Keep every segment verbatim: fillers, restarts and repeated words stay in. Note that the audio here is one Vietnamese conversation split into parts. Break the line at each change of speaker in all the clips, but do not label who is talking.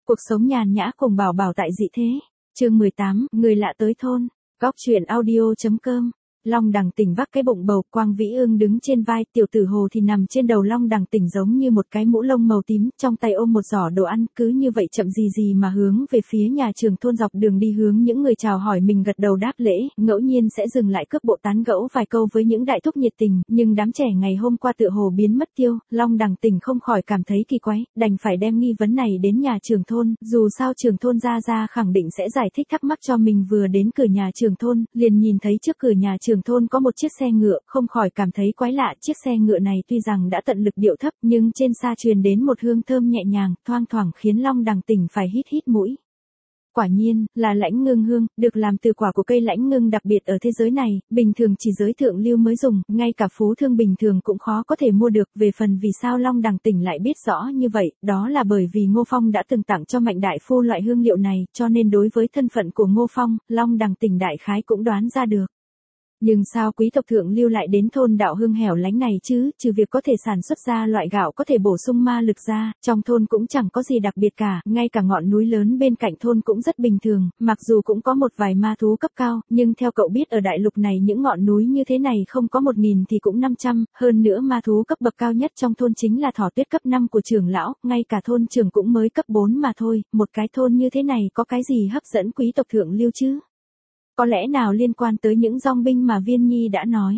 Cuộc sống nhàn nhã cùng Bảo Bảo tại dị thế. Chương mười tám, người lạ tới thôn. Góc truyện audio.com. Long Đằng Tỉnh vác cái bụng bầu, Quang Vĩ Ương đứng trên vai, tiểu tử Hồ thì nằm trên đầu Long Đằng Tỉnh giống như một cái mũ lông màu tím, trong tay ôm một giỏ đồ ăn, cứ như vậy chậm gì gì mà hướng về phía nhà trường thôn. Dọc đường đi hướng những người chào hỏi mình gật đầu đáp lễ, ngẫu nhiên sẽ dừng lại cướp bộ tán gẫu vài câu với những đại thúc nhiệt tình, nhưng đám trẻ ngày hôm qua tựa hồ biến mất tiêu. Long Đằng Tỉnh không khỏi cảm thấy kỳ quái, đành phải đem nghi vấn này đến nhà trường thôn, dù sao trường thôn gia gia khẳng định sẽ giải thích thắc mắc cho mình. Vừa đến cửa nhà trường thôn, liền nhìn thấy trước cửa nhà trường thôn có một chiếc xe ngựa, không khỏi cảm thấy quái lạ. Chiếc xe ngựa này tuy rằng đã tận lực điệu thấp, nhưng trên xa truyền đến một hương thơm nhẹ nhàng, thoang thoảng khiến Long Đằng Tỉnh phải hít hít mũi. Quả nhiên, là lãnh ngưng hương, được làm từ quả của cây lãnh ngưng đặc biệt ở thế giới này, bình thường chỉ giới thượng lưu mới dùng, ngay cả phú thương bình thường cũng khó có thể mua được. Về phần vì sao Long Đằng Tỉnh lại biết rõ như vậy, đó là bởi vì Ngô Phong đã từng tặng cho Mạnh đại phu loại hương liệu này, cho nên đối với thân phận của Ngô Phong, Long Đằng Tỉnh đại khái cũng đoán ra được. Nhưng sao quý tộc thượng lưu lại đến thôn đạo hương hẻo lánh này chứ, trừ việc có thể sản xuất ra loại gạo có thể bổ sung ma lực ra, trong thôn cũng chẳng có gì đặc biệt cả, ngay cả ngọn núi lớn bên cạnh thôn cũng rất bình thường, mặc dù cũng có một vài ma thú cấp cao, nhưng theo cậu biết ở đại lục này những ngọn núi như thế này không có một nghìn thì cũng năm trăm, hơn nữa ma thú cấp bậc cao nhất trong thôn chính là thỏ tuyết cấp năm của trưởng lão, ngay cả thôn trưởng cũng mới cấp bốn mà thôi, một cái thôn như thế này có cái gì hấp dẫn quý tộc thượng lưu chứ? Có lẽ nào liên quan tới những dong binh mà Viên Nhi đã nói?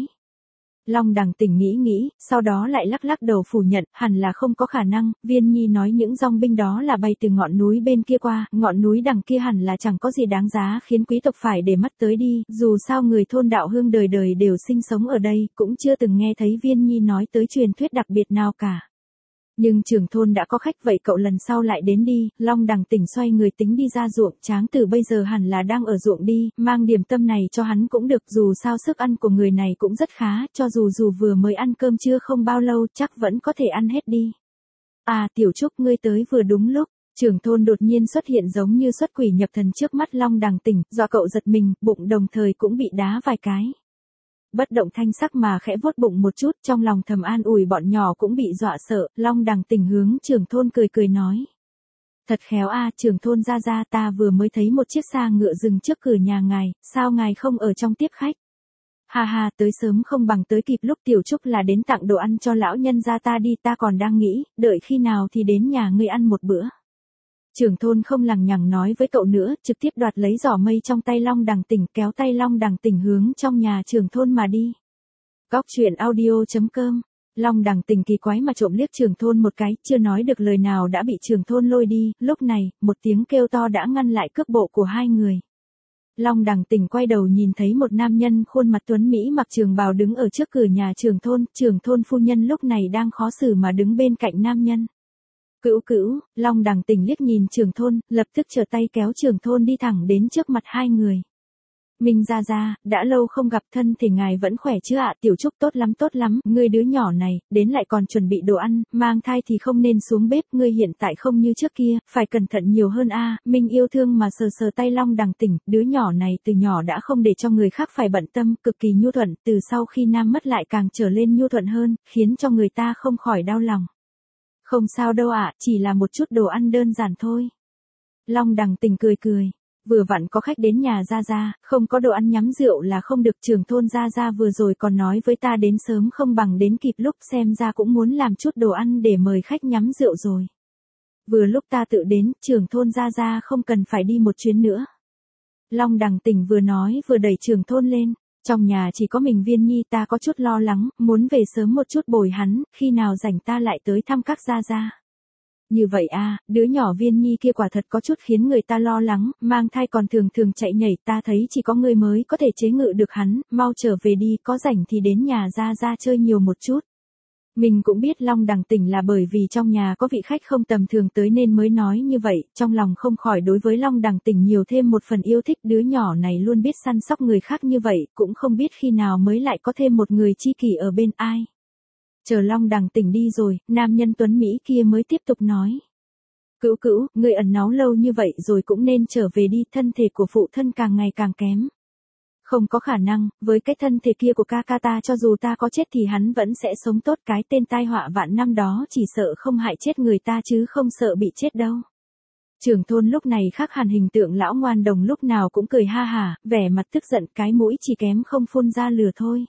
Long Đằng Tỉnh nghĩ nghĩ, sau đó lại lắc lắc đầu phủ nhận, hẳn là không có khả năng. Viên Nhi nói những dong binh đó là bay từ ngọn núi bên kia qua, ngọn núi đằng kia hẳn là chẳng có gì đáng giá khiến quý tộc phải để mắt tới đi, dù sao người thôn đạo hương đời đời đều sinh sống ở đây, cũng chưa từng nghe thấy Viên Nhi nói tới truyền thuyết đặc biệt nào cả. Nhưng trưởng thôn đã có khách, vậy cậu lần sau lại đến đi. Long Đằng Tỉnh xoay người tính đi ra ruộng, Tráng Tử bây giờ hẳn là đang ở ruộng đi, mang điểm tâm này cho hắn cũng được, dù sao sức ăn của người này cũng rất khá, cho dù dù vừa mới ăn cơm trưa không bao lâu chắc vẫn có thể ăn hết đi. À Tiểu Trúc, ngươi tới vừa đúng lúc. Trưởng thôn đột nhiên xuất hiện giống như xuất quỷ nhập thần trước mắt Long Đằng Tỉnh, dọa cậu giật mình, bụng đồng thời cũng bị đá vài cái. Bất động thanh sắc mà khẽ vuốt bụng một chút, trong lòng thầm an ủi bọn nhỏ cũng bị dọa sợ. Long Đằng Tỉnh hướng trưởng thôn cười cười nói. Thật khéo a, à, trưởng thôn gia gia, ta vừa mới thấy một chiếc xa ngựa dừng trước cửa nhà ngài, sao ngài không ở trong tiếp khách? Ha ha, tới sớm không bằng tới kịp lúc. Tiểu Trúc là đến tặng đồ ăn cho lão nhân gia ta đi, ta còn đang nghĩ, đợi khi nào thì đến nhà ngươi ăn một bữa. Trưởng thôn không lằng nhằng nói với cậu nữa, trực tiếp đoạt lấy giỏ mây trong tay Long Đằng Tỉnh, kéo tay Long Đằng Tỉnh hướng trong nhà trưởng thôn mà đi. Góc truyện audio.com. Long Đằng Tỉnh kỳ quái mà trộm liếc trưởng thôn một cái, chưa nói được lời nào đã bị trưởng thôn lôi đi. Lúc này, một tiếng kêu to đã ngăn lại cước bộ của hai người. Long Đằng Tỉnh quay đầu nhìn thấy một nam nhân khuôn mặt tuấn mỹ mặc trường bào đứng ở trước cửa nhà trưởng thôn, trưởng thôn phu nhân lúc này đang khó xử mà đứng bên cạnh nam nhân. Cữu cữu, Long Đằng Tỉnh liếc nhìn trưởng thôn, lập tức trở tay kéo trưởng thôn đi thẳng đến trước mặt hai người. Minh gia gia, đã lâu không gặp, thân thể ngài vẫn khỏe chứ ạ? Tiểu Trúc tốt lắm tốt lắm, ngươi đứa nhỏ này, đến lại còn chuẩn bị đồ ăn, mang thai thì không nên xuống bếp, ngươi hiện tại không như trước kia, phải cẩn thận nhiều hơn a. Minh yêu thương mà sờ sờ tay Long Đằng Tỉnh, đứa nhỏ này từ nhỏ đã không để cho người khác phải bận tâm, cực kỳ nhu thuận, từ sau khi nam mất lại càng trở lên nhu thuận hơn, khiến cho người ta không khỏi đau lòng. Không sao đâu ạ, chỉ là một chút đồ ăn đơn giản thôi. Long Đằng Tỉnh cười cười. Vừa vặn có khách đến nhà gia gia, không có đồ ăn nhắm rượu là không được. Trưởng thôn gia gia vừa rồi còn nói với ta đến sớm không bằng đến kịp lúc, xem ra cũng muốn làm chút đồ ăn để mời khách nhắm rượu rồi. Vừa lúc ta tự đến, trưởng thôn gia gia không cần phải đi một chuyến nữa. Long Đằng Tỉnh vừa nói vừa đẩy trưởng thôn lên. Trong nhà chỉ có mình Viên Nhi, ta có chút lo lắng, muốn về sớm một chút bồi hắn, khi nào rảnh ta lại tới thăm các gia gia. Như vậy à, đứa nhỏ Viên Nhi kia quả thật có chút khiến người ta lo lắng, mang thai còn thường thường chạy nhảy, ta thấy chỉ có ngươi mới có thể chế ngự được hắn, mau trở về đi, có rảnh thì đến nhà gia gia chơi nhiều một chút. Mình cũng biết Long Đằng Tỉnh là bởi vì trong nhà có vị khách không tầm thường tới nên mới nói như vậy, trong lòng không khỏi đối với Long Đằng Tỉnh nhiều thêm một phần yêu thích. Đứa nhỏ này luôn biết săn sóc người khác như vậy, cũng không biết khi nào mới lại có thêm một người tri kỷ ở bên ai. Chờ Long Đằng Tỉnh đi rồi, nam nhân tuấn Mỹ kia mới tiếp tục nói. Cữu cữu, ngươi ẩn náu lâu như vậy rồi cũng nên trở về đi, thân thể của phụ thân càng ngày càng kém. Không có khả năng, với cái thân thể kia của ca ca ta, cho dù ta có chết thì hắn vẫn sẽ sống tốt, cái tên tai họa vạn năm đó chỉ sợ không hại chết người ta chứ không sợ bị chết đâu. Trưởng thôn lúc này khác hẳn hình tượng lão ngoan đồng lúc nào cũng cười ha hả, vẻ mặt tức giận cái mũi chỉ kém không phun ra lửa thôi.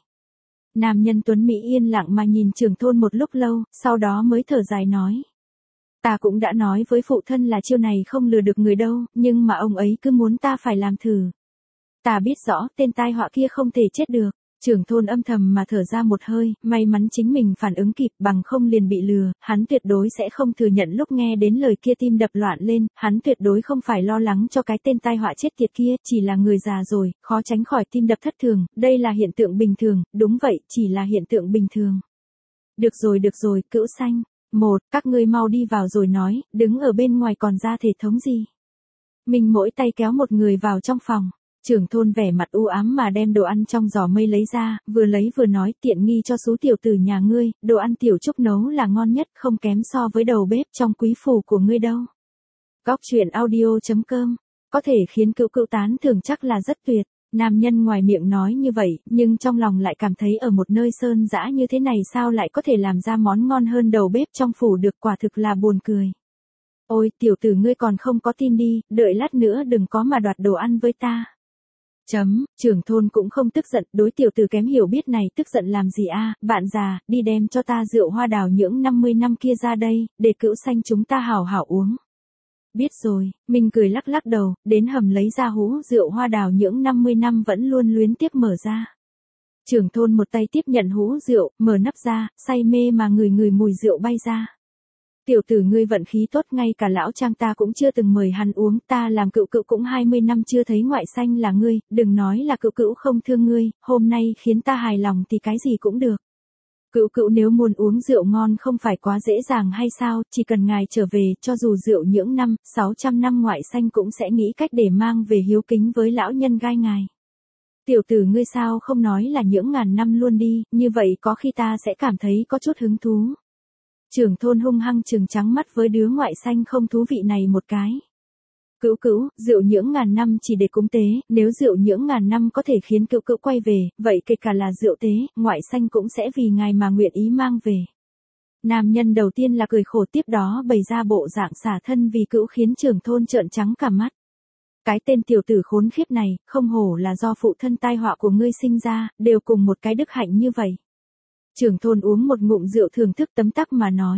Nam nhân tuấn Mỹ yên lặng mà nhìn trưởng thôn một lúc lâu, sau đó mới thở dài nói. Ta cũng đã nói với phụ thân là chiêu này không lừa được người đâu, nhưng mà ông ấy cứ muốn ta phải làm thử. Ta biết rõ tên tai họa kia không thể chết được. Trưởng thôn âm thầm mà thở ra một hơi, may mắn chính mình phản ứng kịp bằng không liền bị lừa, hắn tuyệt đối sẽ không thừa nhận lúc nghe đến lời kia tim đập loạn lên, hắn tuyệt đối không phải lo lắng cho cái tên tai họa chết tiệt kia, chỉ là người già rồi, khó tránh khỏi tim đập thất thường, đây là hiện tượng bình thường, đúng vậy, chỉ là hiện tượng bình thường. Được rồi được rồi, Cữu Xanh, một, các ngươi mau đi vào rồi nói, đứng ở bên ngoài còn ra thể thống gì. Mình mỗi tay kéo một người vào trong phòng. Trưởng thôn vẻ mặt u ám mà đem đồ ăn trong giỏ mây lấy ra, vừa lấy vừa nói tiện nghi cho số tiểu tử nhà ngươi, đồ ăn tiểu trúc nấu là ngon nhất không kém so với đầu bếp trong quý phủ của ngươi đâu. Góc truyện audio chấm com, có thể khiến Cữu Cữu tán thưởng chắc là rất tuyệt. Nam nhân ngoài miệng nói như vậy, nhưng trong lòng lại cảm thấy ở một nơi sơn dã như thế này sao lại có thể làm ra món ngon hơn đầu bếp trong phủ được, quả thực là buồn cười. Ôi tiểu tử ngươi còn không có tin đi, đợi lát nữa đừng có mà đoạt đồ ăn với ta. Chấm, trưởng thôn cũng không tức giận, đối tiểu tử kém hiểu biết này tức giận làm gì a, bạn già, đi đem cho ta rượu hoa đào những năm mươi năm kia ra đây, để Cữu Xanh chúng ta hảo hảo uống. Biết rồi, mình cười lắc lắc đầu, đến hầm lấy ra hũ rượu hoa đào những năm mươi năm vẫn luôn luyến tiếc mở ra. Trưởng thôn một tay tiếp nhận hũ rượu, mở nắp ra, say mê mà người người mùi rượu bay ra. Tiểu tử ngươi vận khí tốt, ngay cả lão Trang ta cũng chưa từng mời hắn uống, ta làm Cữu Cữu cũng hai mươi năm chưa thấy ngoại xanh là ngươi, đừng nói là Cữu Cữu không thương ngươi, hôm nay khiến ta hài lòng thì cái gì cũng được. Cữu Cữu nếu muốn uống rượu ngon không phải quá dễ dàng hay sao, chỉ cần ngài trở về, cho dù rượu những năm, sáu trăm năm ngoại xanh cũng sẽ nghĩ cách để mang về hiếu kính với lão nhân gai ngài. Tiểu tử ngươi sao không nói là những ngàn năm luôn đi, như vậy có khi ta sẽ cảm thấy có chút hứng thú. Trưởng thôn hung hăng trừng trắng mắt với đứa ngoại xanh không thú vị này một cái. Cữu Cữu, rượu những ngàn năm chỉ để cúng tế, nếu rượu những ngàn năm có thể khiến Cữu Cữu quay về, vậy kể cả là rượu tế, ngoại xanh cũng sẽ vì ngài mà nguyện ý mang về. Nam nhân đầu tiên là cười khổ, tiếp đó bày ra bộ dạng xả thân vì Cữu khiến trưởng thôn trợn trắng cả mắt. Cái tên tiểu tử khốn khiếp này, không hổ là do phụ thân tai họa của ngươi sinh ra, đều cùng một cái đức hạnh như vậy. Trưởng thôn uống một ngụm rượu thưởng thức tấm tắc mà nói.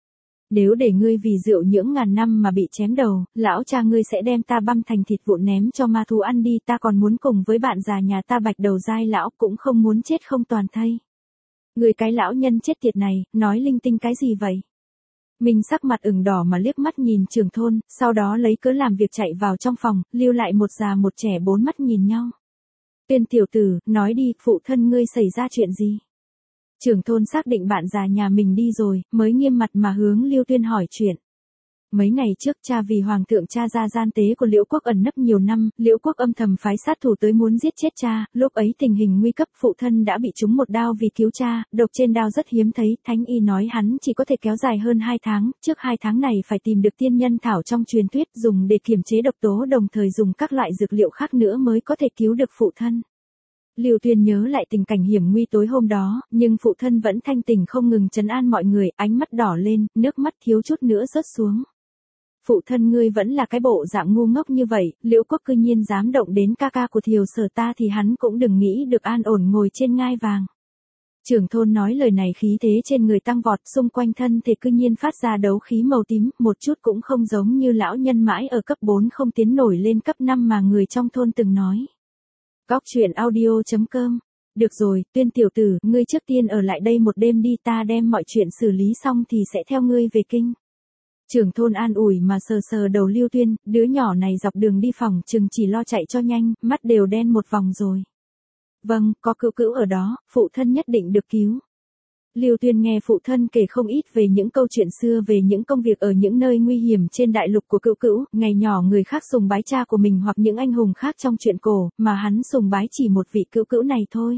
Nếu để ngươi vì rượu những ngàn năm mà bị chém đầu, lão cha ngươi sẽ đem ta băm thành thịt vụn ném cho ma thú ăn đi, ta còn muốn cùng với bạn già nhà ta bạch đầu dai lão cũng không muốn chết không toàn thây. Người cái lão nhân chết tiệt này, nói linh tinh cái gì vậy? Mình sắc mặt ửng đỏ mà liếc mắt nhìn trưởng thôn, sau đó lấy cớ làm việc chạy vào trong phòng, lưu lại một già một trẻ bốn mắt nhìn nhau. Tuyên tiểu tử, nói đi, phụ thân ngươi xảy ra chuyện gì? Trưởng thôn xác định bạn già nhà mình đi rồi, mới nghiêm mặt mà hướng Lưu Tuyên hỏi chuyện. Mấy ngày trước cha vì hoàng thượng cha ra gian tế của Liễu Quốc ẩn nấp nhiều năm, Liễu Quốc âm thầm phái sát thủ tới muốn giết chết cha, lúc ấy tình hình nguy cấp, phụ thân đã bị trúng một đao vì cứu cha, độc trên đao rất hiếm thấy, thánh y nói hắn chỉ có thể kéo dài hơn hai tháng, trước hai tháng này phải tìm được tiên nhân thảo trong truyền thuyết dùng để kiềm chế độc tố, đồng thời dùng các loại dược liệu khác nữa mới có thể cứu được phụ thân. Lưu Tuyên nhớ lại tình cảnh hiểm nguy tối hôm đó, nhưng phụ thân vẫn thanh tỉnh không ngừng trấn an mọi người, ánh mắt đỏ lên, nước mắt thiếu chút nữa rớt xuống. Phụ thân ngươi vẫn là cái bộ dạng ngu ngốc như vậy, Liễu Quốc cư nhiên dám động đến ca ca của Thiều Sở ta thì hắn cũng đừng nghĩ được an ổn ngồi trên ngai vàng. Trưởng thôn nói lời này khí thế trên người tăng vọt, xung quanh thân thể cư nhiên phát ra đấu khí màu tím, một chút cũng không giống như lão nhân mãi ở cấp bốn không tiến nổi lên cấp năm mà người trong thôn từng nói. Góc truyện audio chấm com. Được rồi, Tuyên tiểu tử, ngươi trước tiên ở lại đây một đêm đi, ta đem mọi chuyện xử lý xong thì sẽ theo ngươi về kinh. Trưởng thôn an ủi mà sờ sờ đầu Lưu Tuyên, đứa nhỏ này dọc đường đi phòng chừng chỉ lo chạy cho nhanh, mắt đều đen một vòng rồi. Vâng, có Cữu Cữu ở đó, phụ thân nhất định được cứu. Lưu Tuyên nghe phụ thân kể không ít về những câu chuyện xưa, về những công việc ở những nơi nguy hiểm trên đại lục của Cữu Cữu, ngày nhỏ người khác sùng bái cha của mình hoặc những anh hùng khác trong truyện cổ, mà hắn sùng bái chỉ một vị Cữu Cữu này thôi.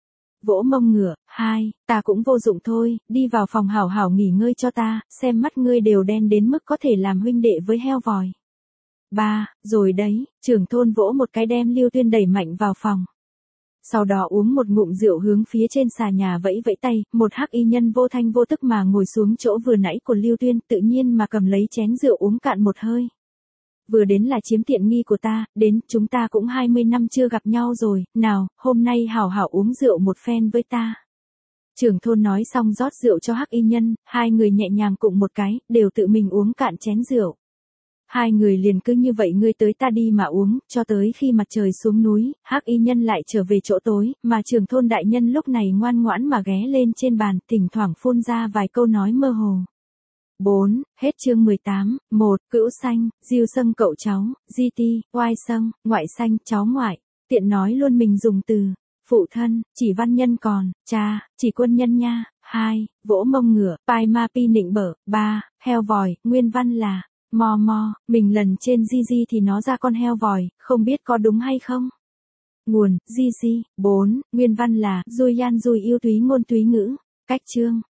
Vỗ mông ngửa, hai, ta cũng vô dụng thôi, đi vào phòng hảo hảo nghỉ ngơi cho ta, xem mắt ngươi đều đen đến mức có thể làm huynh đệ với heo vòi. Ba, rồi đấy, trưởng thôn vỗ một cái đem Lưu Tuyên đẩy mạnh vào phòng. Sau đó uống một ngụm rượu hướng phía trên xà nhà vẫy vẫy tay, một hắc y nhân vô thanh vô tức mà ngồi xuống chỗ vừa nãy của Lưu Tuyên, tự nhiên mà cầm lấy chén rượu uống cạn một hơi. vừa đến là chiếm tiện nghi của ta, đến, chúng ta cũng hai mươi năm chưa gặp nhau rồi, nào, hôm nay hảo hảo uống rượu một phen với ta. Trưởng thôn nói xong rót rượu cho Hắc Y Nhân, hai người nhẹ nhàng cụng một cái, đều tự mình uống cạn chén rượu. Hai người liền cứ như vậy ngươi tới ta đi mà uống, cho tới khi mặt trời xuống núi, Hắc Y Nhân lại trở về chỗ tối, mà trưởng thôn đại nhân lúc này ngoan ngoãn mà ghé lên trên bàn, thỉnh thoảng phun ra vài câu nói mơ hồ. bốn. Hết chương mười tám. một. Cữu Xanh, Diêu Sâng cậu cháu, Di Ti, Oai Sâng, Ngoại Xanh, cháu ngoại. Tiện nói luôn mình dùng từ phụ thân, chỉ văn nhân còn, cha, chỉ quân nhân nha. hai. Vỗ mông ngựa, pai ma pi nịnh bở. ba. Heo vòi, nguyên văn là mò mò, mình lần trên Di Di thì nó ra con heo vòi, không biết có đúng hay không? Nguồn, Di Di. bốn. Nguyên văn là Dui Yan Dui yêu túy ngôn túy ngữ. Cách chương.